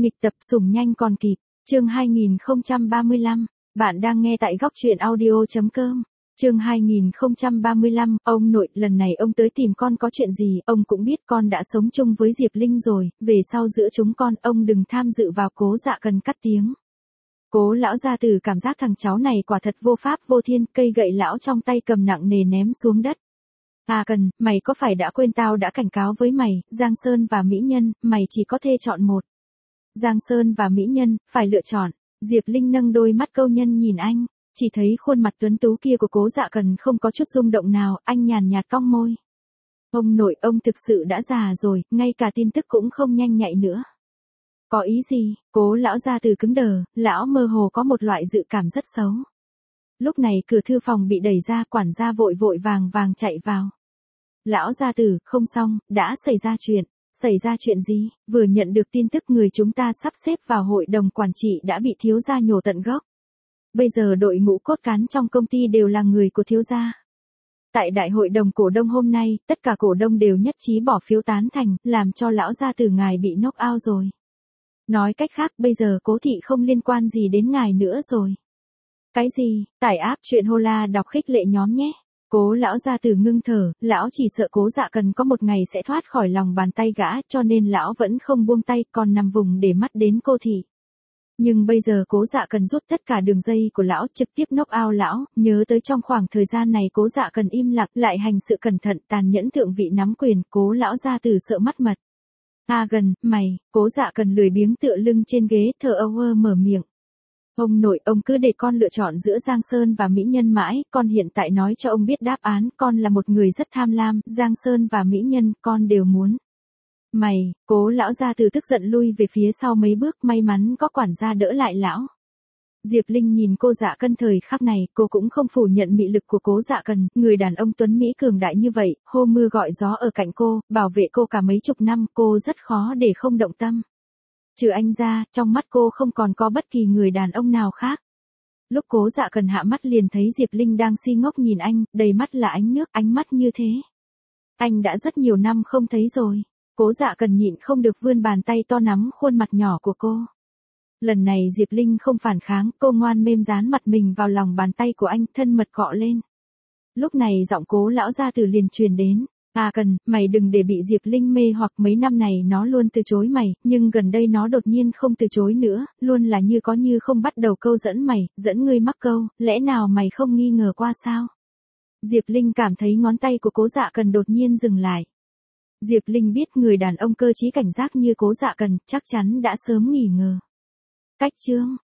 Nghịch tập sủng nhanh còn kịp, chương 2035, bạn đang nghe tại góc truyện audio.com. Chương 2035, ông nội, lần này ông tới tìm con có chuyện gì, ông cũng biết con đã sống chung với Diệp Linh rồi, về sau giữa chúng con, ông đừng tham dự vào. Cố Dạ Cần cắt tiếng. Cố lão gia tử cảm giác thằng cháu này quả thật vô pháp vô thiên, cây gậy lão trong tay cầm nặng nề ném xuống đất. À Cần, mày có phải đã quên tao đã cảnh cáo với mày, Giang Sơn và Mỹ Nhân, mày chỉ có thể chọn một. Giang Sơn và Mỹ Nhân, phải lựa chọn. Diệp Linh nâng đôi mắt câu nhân nhìn anh, chỉ thấy khuôn mặt tuấn tú kia của Cố Dạ Cần không có chút rung động nào, anh nhàn nhạt cong môi. Ông nội, ông thực sự đã già rồi, ngay cả tin tức cũng không nhanh nhạy nữa. Có ý gì? Cố lão gia từ cứng đờ, lão mơ hồ có một loại dự cảm rất xấu. Lúc này cửa thư phòng bị đẩy ra, quản gia vội vội vàng chạy vào. Lão gia tử, không xong, đã xảy ra chuyện. Xảy ra chuyện gì? Vừa nhận được tin tức người chúng ta sắp xếp vào hội đồng quản trị đã bị thiếu gia nhổ tận gốc. Bây giờ đội ngũ cốt cán trong công ty đều là người của thiếu gia. Tại đại hội đồng cổ đông hôm nay, tất cả cổ đông đều nhất trí bỏ phiếu tán thành, làm cho lão gia tử ngài bị knock out rồi. Nói cách khác, bây giờ Cố thị không liên quan gì đến ngài nữa rồi. Cái gì? Tải app truyện Hola đọc khích lệ nhóm nhé. Cố lão gia tử ngưng thở, lão chỉ sợ Cố Dạ Cần có một ngày sẽ thoát khỏi lòng bàn tay gã, cho nên lão vẫn không buông tay, còn nằm vùng để mắt đến cô thị. Nhưng bây giờ Cố Dạ Cần rút tất cả đường dây của lão, trực tiếp knock out lão, nhớ tới trong khoảng thời gian này Cố Dạ Cần im lặng, lại hành sự cẩn thận, tàn nhẫn thượng vị nắm quyền, Cố lão gia tử sợ mất mật. À Gần, mày, Cố Dạ Cần lười biếng tựa lưng trên ghế, thở ơ mở miệng. Ông nội, ông cứ để con lựa chọn giữa Giang Sơn và Mỹ Nhân mãi, con hiện tại nói cho ông biết đáp án, con là một người rất tham lam, Giang Sơn và Mỹ Nhân, con đều muốn. Mày, Cố lão gia từ tức giận lui về phía sau mấy bước, may mắn có quản gia đỡ lại lão. Diệp Linh nhìn cô Dạ Cần thời khắc này, cô cũng không phủ nhận mị lực của Cố Dạ Cần, người đàn ông tuấn Mỹ cường đại như vậy, hô mưa gọi gió ở cạnh cô, bảo vệ cô cả mấy chục năm, cô rất khó để không động tâm. Trừ anh ra, trong mắt cô không còn có bất kỳ người đàn ông nào khác. Lúc Cố Dạ Cần hạ mắt liền thấy Diệp Linh đang si ngốc nhìn anh, đầy mắt là ánh nước, ánh mắt như thế. Anh đã rất nhiều năm không thấy rồi. Cố Dạ Cần nhịn không được vươn bàn tay to nắm khuôn mặt nhỏ của cô. Lần này Diệp Linh không phản kháng, cô ngoan mềm dán mặt mình vào lòng bàn tay của anh, thân mật cọ lên. Lúc này giọng Cố lão gia tử liền truyền đến. À Cần, mày đừng để bị Diệp Linh mê hoặc, mấy năm này nó luôn từ chối mày, nhưng gần đây nó đột nhiên không từ chối nữa, luôn là như có như không bắt đầu câu dẫn mày, dẫn ngươi mắc câu, lẽ nào mày không nghi ngờ qua sao? Diệp Linh cảm thấy ngón tay của Cố Dạ Cần đột nhiên dừng lại. Diệp Linh biết người đàn ông cơ trí cảnh giác như Cố Dạ Cần chắc chắn đã sớm nghỉ ngờ. Cách chương